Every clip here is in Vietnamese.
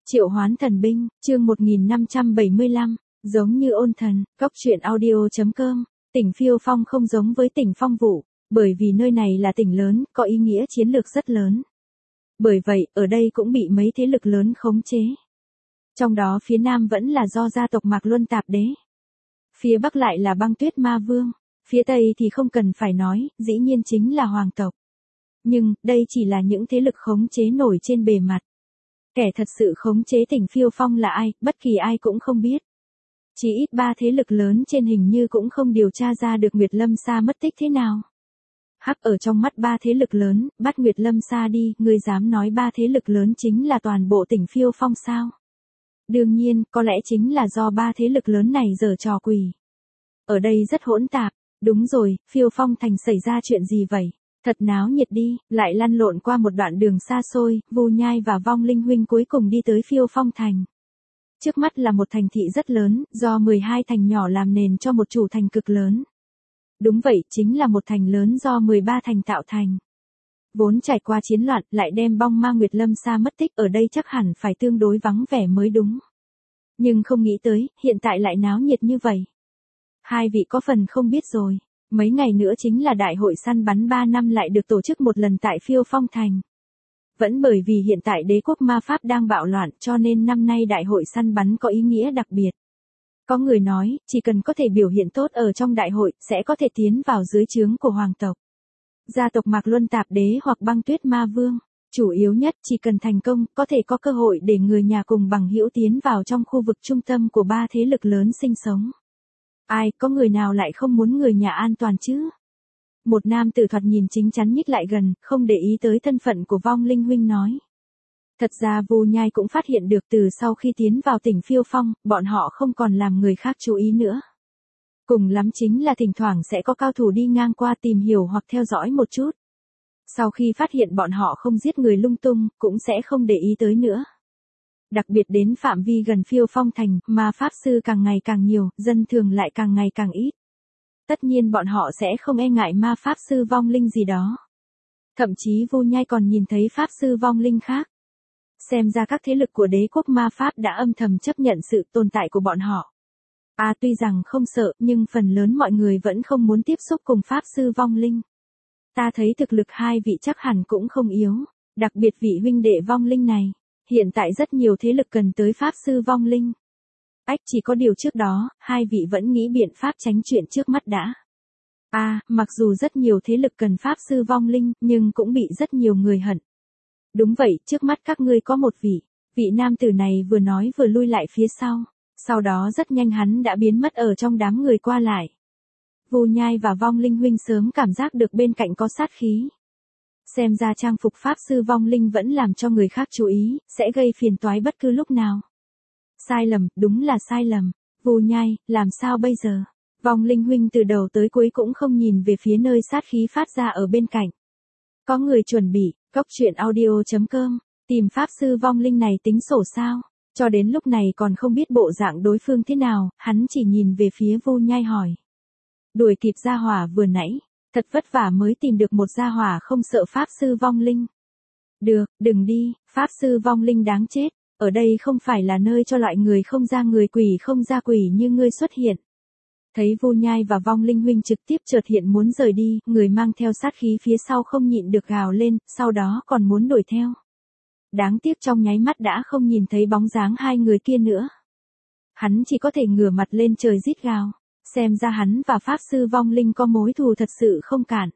Triệu hoán thần binh, chương 1575, giống như ôn thần, cốc truyện audio.com, tỉnh Phiêu Phong không giống với tỉnh Phong Vũ, bởi vì nơi này là tỉnh lớn, có ý nghĩa chiến lược rất lớn. Bởi vậy, ở đây cũng bị mấy thế lực lớn khống chế. Trong đó phía Nam vẫn là do gia tộc Mạc Luân Tạp Đế. Phía Bắc lại là Băng Tuyết Ma Vương, phía Tây thì không cần phải nói, dĩ nhiên chính là Hoàng tộc. Nhưng, đây chỉ là những thế lực khống chế nổi trên bề mặt. Kẻ thật sự khống chế tỉnh Phiêu Phong là ai, bất kỳ ai cũng không biết. Chỉ ít 3 thế lực lớn trên hình như cũng không điều tra ra được Nguyệt Lâm Sa mất tích thế nào. Hắc ở trong mắt 3 thế lực lớn, bắt Nguyệt Lâm Sa đi, ngươi dám nói 3 thế lực lớn chính là toàn bộ tỉnh Phiêu Phong sao? Đương nhiên, có lẽ chính là do 3 thế lực lớn này giở trò quỷ. Ở đây rất hỗn tạp, đúng rồi, Phiêu Phong thành xảy ra chuyện gì vậy? Thật náo nhiệt đi, lại lăn lộn qua một đoạn đường xa xôi, Vu Nhai và Vong Linh huynh cuối cùng đi tới Phiêu Phong thành. Trước mắt là một thành thị rất lớn, do 12 thành nhỏ làm nền cho một chủ thành cực lớn. Đúng vậy, chính là một thành lớn do 13 thành tạo thành. Vốn trải qua chiến loạn, lại đem bong ma Nguyệt Lâm Sa mất tích, ở đây chắc hẳn phải tương đối vắng vẻ mới đúng. Nhưng không nghĩ tới, hiện tại lại náo nhiệt như vậy. Hai vị có phần không biết rồi. Mấy ngày nữa chính là đại hội săn bắn 3 năm lại được tổ chức một lần tại Phiêu Phong thành. Vẫn bởi vì hiện tại đế quốc ma pháp đang bạo loạn cho nên năm nay đại hội săn bắn có ý nghĩa đặc biệt. Có người nói, chỉ cần có thể biểu hiện tốt ở trong đại hội, sẽ có thể tiến vào dưới trướng của hoàng tộc. Gia tộc Mạc Luân Tạp Đế hoặc Băng Tuyết Ma Vương, chủ yếu nhất chỉ cần thành công, có thể có cơ hội để người nhà cùng bằng hữu tiến vào trong khu vực trung tâm của 3 thế lực lớn sinh sống. Ai, có người nào lại không muốn người nhà an toàn chứ? Một nam tử thoạt nhìn chính chắn nhích lại gần, không để ý tới thân phận của Vong Linh huynh nói. Thật ra Vu Nhai cũng phát hiện được từ sau khi tiến vào tỉnh Phiêu Phong, bọn họ không còn làm người khác chú ý nữa. Cùng lắm chính là thỉnh thoảng sẽ có cao thủ đi ngang qua tìm hiểu hoặc theo dõi một chút. Sau khi phát hiện bọn họ không giết người lung tung, cũng sẽ không để ý tới nữa. Đặc biệt đến phạm vi gần Phiêu Phong thành, ma pháp sư càng ngày càng nhiều, dân thường lại càng ngày càng ít. Tất nhiên bọn họ sẽ không e ngại ma pháp sư vong linh gì đó. Thậm chí Vu Nhai còn nhìn thấy pháp sư vong linh khác. Xem ra các thế lực của đế quốc ma pháp đã âm thầm chấp nhận sự tồn tại của bọn họ. Tuy rằng không sợ, nhưng phần lớn mọi người vẫn không muốn tiếp xúc cùng pháp sư vong linh. Ta thấy thực lực hai vị chắc hẳn cũng không yếu, đặc biệt vị huynh đệ vong linh này. Hiện tại rất nhiều thế lực cần tới pháp sư vong linh. Chỉ có điều trước đó, hai vị vẫn nghĩ biện pháp tránh chuyện trước mắt đã. Mặc dù rất nhiều thế lực cần pháp sư vong linh, nhưng cũng bị rất nhiều người hận. Đúng vậy, trước mắt các ngươi có một vị nam tử này vừa nói vừa lui lại phía sau. Sau đó rất nhanh hắn đã biến mất ở trong đám người qua lại. Vu Nhai và Vong Linh huynh sớm cảm giác được bên cạnh có sát khí. Xem ra trang phục pháp sư vong linh vẫn làm cho người khác chú ý, sẽ gây phiền toái bất cứ lúc nào. Sai lầm, đúng là sai lầm. Vu Nhai, làm sao bây giờ? Vong Linh huynh từ đầu tới cuối cũng không nhìn về phía nơi sát khí phát ra ở bên cạnh. Có người chuẩn bị, cốc truyện audio.com, tìm pháp sư vong linh này tính sổ sao? Cho đến lúc này còn không biết bộ dạng đối phương thế nào, hắn chỉ nhìn về phía Vu Nhai hỏi. Đuổi kịp gia hỏa vừa nãy. Thật vất vả mới tìm được một gia hỏa không sợ pháp sư vong linh. Được, đừng đi, pháp sư vong linh đáng chết. Ở đây không phải là nơi cho loại người không ra người quỷ không ra quỷ như ngươi xuất hiện. Thấy Vu Nhai và Vong Linh huynh trực tiếp chợt hiện muốn rời đi, người mang theo sát khí phía sau không nhịn được gào lên, sau đó còn muốn đuổi theo. Đáng tiếc trong nháy mắt đã không nhìn thấy bóng dáng hai người kia nữa. Hắn chỉ có thể ngửa mặt lên trời rít gào. Xem ra hắn và pháp sư vong linh có mối thù thật sự không cản.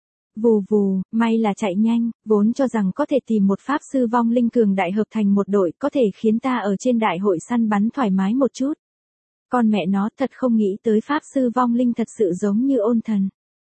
Vù vù, may là chạy nhanh, vốn cho rằng có thể tìm một pháp sư vong linh cường đại hợp thành một đội có thể khiến ta ở trên đại hội săn bắn thoải mái một chút. Con mẹ nó thật không nghĩ tới pháp sư vong linh thật sự giống như ôn thần.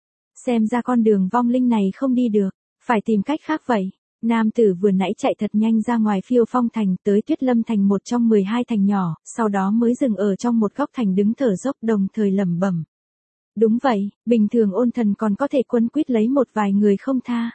Xem ra con đường vong linh này không đi được, phải tìm cách khác vậy. Nam tử vừa nãy chạy thật nhanh ra ngoài Phiêu Phong thành tới Tuyết Lâm thành một trong 12 thành nhỏ, sau đó mới dừng ở trong một góc thành đứng thở dốc đồng thời lẩm bẩm. Đúng vậy, bình thường ôn thần còn có thể quấn quýt lấy một vài người không tha.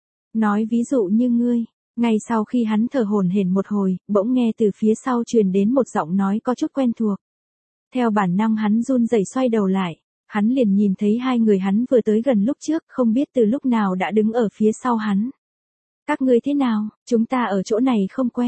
Nói ví dụ như ngươi, ngay sau khi hắn thở hổn hển một hồi, bỗng nghe từ phía sau truyền đến một giọng nói có chút quen thuộc. Theo bản năng hắn run rẩy xoay đầu lại, hắn liền nhìn thấy hai người hắn vừa tới gần lúc trước, không biết từ lúc nào đã đứng ở phía sau hắn. Các ngươi thế nào, chúng ta ở chỗ này không quen.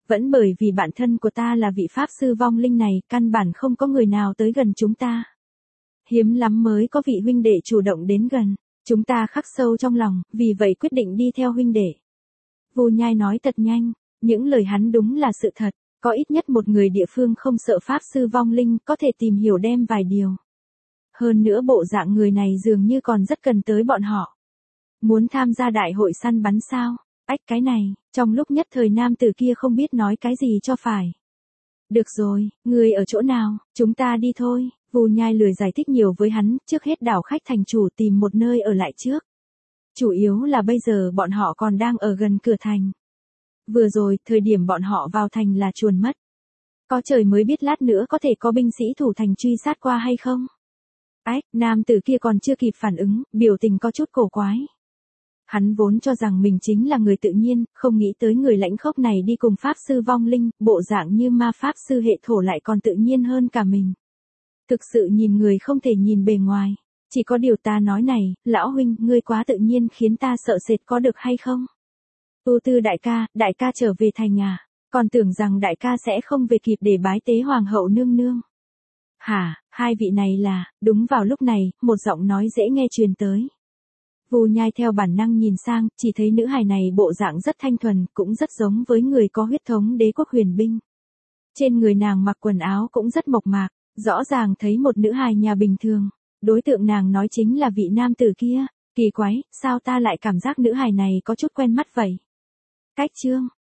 Vẫn bởi vì bạn thân của ta là vị pháp sư vong linh này, căn bản không có người nào tới gần chúng ta. Hiếm lắm mới có vị huynh đệ chủ động đến gần. Chúng ta khắc sâu trong lòng, vì vậy quyết định đi theo huynh đệ. Vu Nhai nói thật nhanh, những lời hắn đúng là sự thật, có ít nhất một người địa phương không sợ pháp sư vong linh có thể tìm hiểu đem vài điều. Hơn nữa bộ dạng người này dường như còn rất cần tới bọn họ. Muốn tham gia đại hội săn bắn sao? Ách cái này, trong lúc nhất thời nam tử kia không biết nói cái gì cho phải. Được rồi, người ở chỗ nào, chúng ta đi thôi. Vu Nhai lười giải thích nhiều với hắn, trước hết đảo khách thành chủ tìm một nơi ở lại trước. Chủ yếu là bây giờ bọn họ còn đang ở gần cửa thành. Vừa rồi, thời điểm bọn họ vào thành là chuồn mất. Có trời mới biết lát nữa có thể có binh sĩ thủ thành truy sát qua hay không. Ách, nam tử kia còn chưa kịp phản ứng, biểu tình có chút cổ quái. Hắn vốn cho rằng mình chính là người tự nhiên, không nghĩ tới người lãnh khốc này đi cùng pháp sư vong linh, bộ dạng như ma pháp sư hệ thổ lại còn tự nhiên hơn cả mình. Thực sự nhìn người không thể nhìn bề ngoài. Chỉ có điều ta nói này, lão huynh, ngươi quá tự nhiên khiến ta sợ sệt có được hay không? Tu Tư đại ca trở về thành à? Còn tưởng rằng đại ca sẽ không về kịp để bái tế hoàng hậu nương nương. Hả, hai vị này là, đúng vào lúc này, một giọng nói dễ nghe truyền tới. Vu Nhai theo bản năng nhìn sang, chỉ thấy nữ hài này bộ dạng rất thanh thuần, cũng rất giống với người có huyết thống đế quốc huyền binh. Trên người nàng mặc quần áo cũng rất mộc mạc, rõ ràng thấy một nữ hài nhà bình thường. Đối tượng nàng nói chính là vị nam tử kia. Kỳ quái, sao ta lại cảm giác nữ hài này có chút quen mắt vậy? Cách chương